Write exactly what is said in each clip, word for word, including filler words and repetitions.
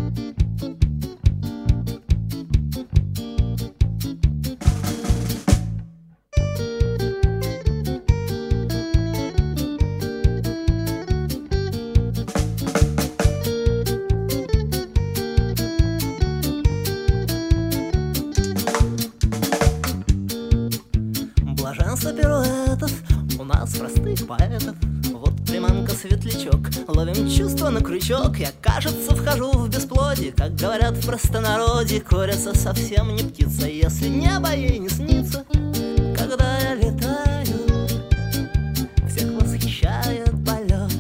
Блаженство пируэтов у нас простых поэтов. Вот приманка, светлячок, ловим чувство на крючок. Я, кажется, вхожу в бесплодие, как говорят в простонародье. Курица совсем не птица, если небо ей не снится. Когда я летаю, всех восхищает полет.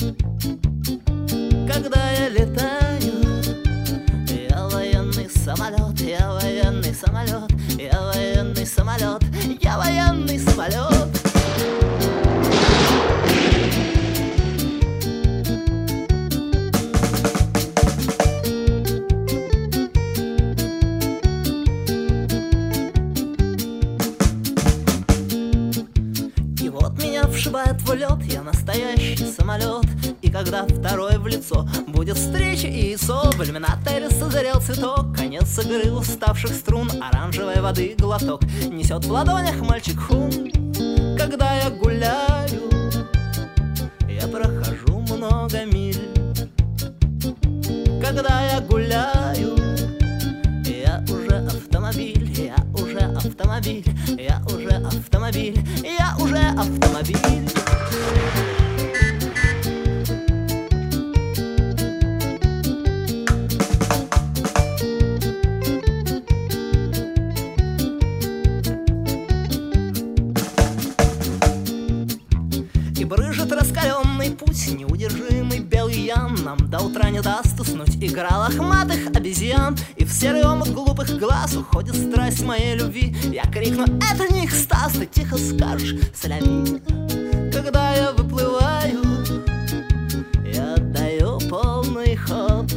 Когда я летаю, я военный самолет, я военный самолет, я военный самолет, я военный самолет. И вот меня вшибает в лед, я настоящий самолет. И когда второй в лицо будет встреча и яйцо, в иллюминаторе созрел цветок, конец игры уставших струн, оранжевой воды глоток несет в ладонях мальчик Хун. Когда я гуляю, я прохожу много миль. Когда я гуляю, я уже автомобиль, я уже автомобиль, я уже автомобиль, я уже автомобиль. И брыжет раскаленный путь, неудержимый белый ян нам до утра не даст уснуть. Игра лохматых обезьян, и в серый омут глупых глаз уходит страсть моей любви. Я крикну: это не экстаз, ты тихо скажешь: соляви. Когда я выплываю, я отдаю полный ход.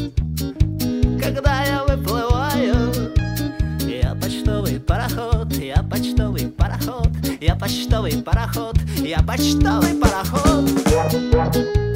Когда я выплываю, я почтовый пароход, я почтовый пароход, я почтовый пароход, я почтовый пароход.